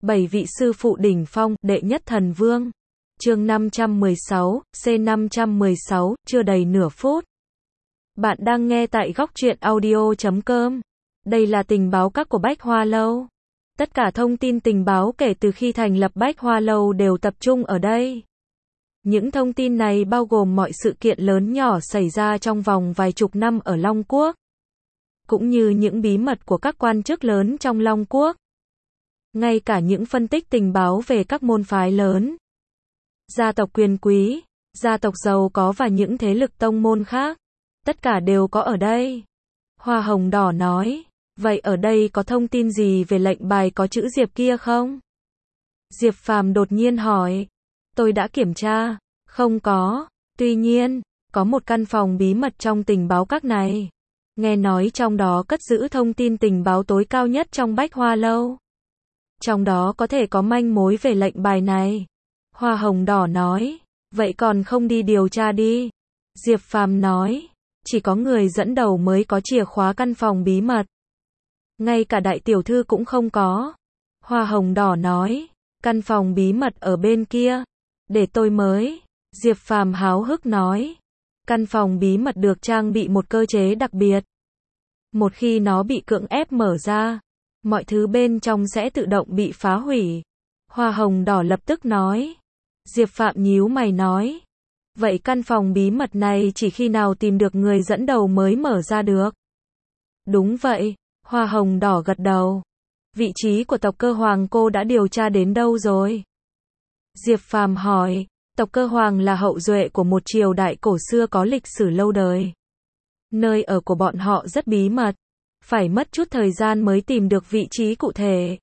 7 vị sư phụ đỉnh phong, đệ nhất thần vương. Chương 516, C516, chưa đầy nửa phút. Bạn đang nghe tại góc truyện audio.com. Đây là tình báo các của Bách Hoa Lâu. Tất cả thông tin tình báo kể từ khi thành lập Bách Hoa Lâu đều tập trung ở đây. Những thông tin này bao gồm mọi sự kiện lớn nhỏ xảy ra trong vòng vài chục năm ở Long Quốc, cũng như những bí mật của các quan chức lớn trong Long Quốc. Ngay cả những phân tích tình báo về các môn phái lớn, gia tộc quyền quý, gia tộc giàu có và những thế lực tông môn khác, tất cả đều có ở đây. Hoa Hồng Đỏ nói, vậy ở đây có thông tin gì về lệnh bài có chữ Diệp kia không? Diệp Phàm đột nhiên hỏi. Tôi đã kiểm tra, không có. Tuy nhiên, có một căn phòng bí mật trong tình báo các này. Nghe nói trong đó cất giữ thông tin tình báo tối cao nhất trong Bách Hoa Lâu. Trong đó có thể có manh mối về lệnh bài này. Hoa Hồng Đỏ nói, vậy còn không đi điều tra đi. Diệp Phàm nói, chỉ có người dẫn đầu mới có chìa khóa căn phòng bí mật. Ngay cả đại tiểu thư cũng không có. Hoa Hồng Đỏ nói, căn phòng bí mật ở bên kia. Để tôi mới. Diệp Phàm háo hức nói, căn phòng bí mật được trang bị một cơ chế đặc biệt. Một khi nó bị cưỡng ép mở ra, mọi thứ bên trong sẽ tự động bị phá hủy. Hoa Hồng Đỏ lập tức nói. Diệp Phạm nhíu mày nói, vậy căn phòng bí mật này chỉ khi nào tìm được người dẫn đầu mới mở ra được? Đúng vậy, Hoa Hồng Đỏ gật đầu. Vị trí của tộc Cơ Hoàng cô đã điều tra đến đâu rồi? Diệp Phàm hỏi, tộc Cơ Hoàng là hậu duệ của một triều đại cổ xưa có lịch sử lâu đời. Nơi ở của bọn họ rất bí mật, phải mất chút thời gian mới tìm được vị trí cụ thể.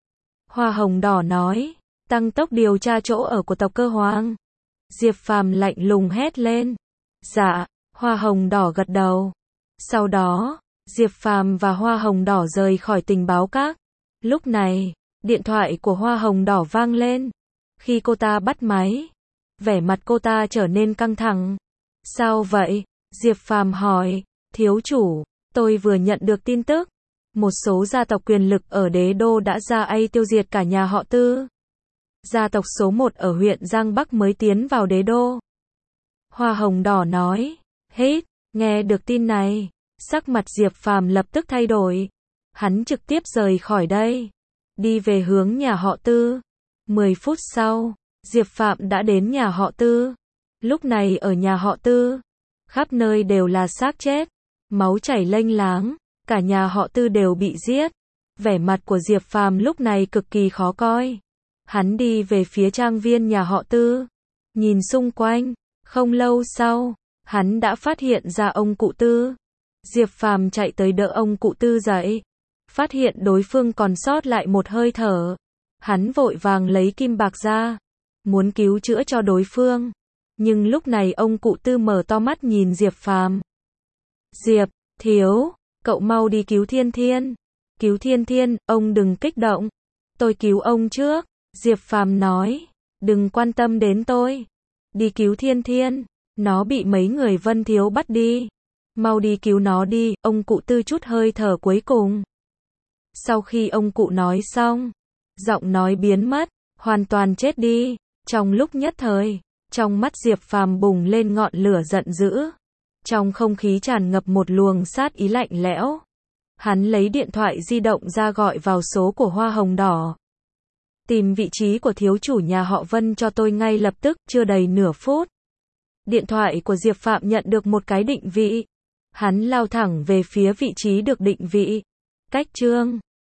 Hoa Hồng Đỏ nói, tăng tốc điều tra chỗ ở của tộc Cơ Hoàng. Diệp Phàm lạnh lùng hét lên. Dạ, Hoa Hồng Đỏ gật đầu. Sau đó, Diệp Phàm và Hoa Hồng Đỏ rời khỏi tình báo các. Lúc này, điện thoại của Hoa Hồng Đỏ vang lên. Khi cô ta bắt máy, vẻ mặt cô ta trở nên căng thẳng. Sao vậy? Diệp Phàm hỏi. Thiếu chủ, tôi vừa nhận được tin tức. Một số gia tộc quyền lực ở Đế Đô đã ra ai tiêu diệt cả nhà họ Tư. Gia tộc số 1 ở huyện Giang Bắc mới tiến vào Đế Đô. Hoa Hồng Đỏ nói. Hít, nghe được tin này, sắc mặt Diệp Phàm lập tức thay đổi. Hắn trực tiếp rời khỏi đây, đi về hướng nhà họ Tư. 10 phút sau, Diệp Phạm đã đến nhà họ Tư. Lúc này ở nhà họ Tư, khắp nơi đều là xác chết, máu chảy lênh láng, cả nhà họ Tư đều bị giết. Vẻ mặt của Diệp Phàm lúc này cực kỳ khó coi. Hắn đi về phía trang viên nhà họ Tư, nhìn xung quanh, không lâu sau, hắn đã phát hiện ra ông cụ Tư. Diệp Phàm chạy tới đỡ ông cụ Tư dậy, phát hiện đối phương còn sót lại một hơi thở. Hắn vội vàng lấy kim bạc ra, muốn cứu chữa cho đối phương. Nhưng lúc này ông cụ Tư mở to mắt nhìn Diệp Phàm. Diệp, thiếu, cậu mau đi cứu Thiên Thiên. Cứu Thiên Thiên, ông đừng kích động. Tôi cứu ông trước. Diệp Phàm nói, đừng quan tâm đến tôi. Đi cứu Thiên Thiên, nó bị mấy người Vân Thiếu bắt đi. Mau đi cứu nó đi, ông cụ Tư chút hơi thở cuối cùng. Sau khi ông cụ nói xong, giọng nói biến mất, hoàn toàn chết đi. Trong lúc nhất thời, trong mắt Diệp Phàm bùng lên ngọn lửa giận dữ. Trong không khí tràn ngập một luồng sát ý lạnh lẽo. Hắn lấy điện thoại di động ra gọi vào số của Hoa Hồng Đỏ. Tìm vị trí của thiếu chủ nhà họ Vân cho tôi ngay lập tức, chưa đầy nửa phút. Điện thoại của Diệp Phạm nhận được một cái định vị. Hắn lao thẳng về phía vị trí được định vị. Cách chương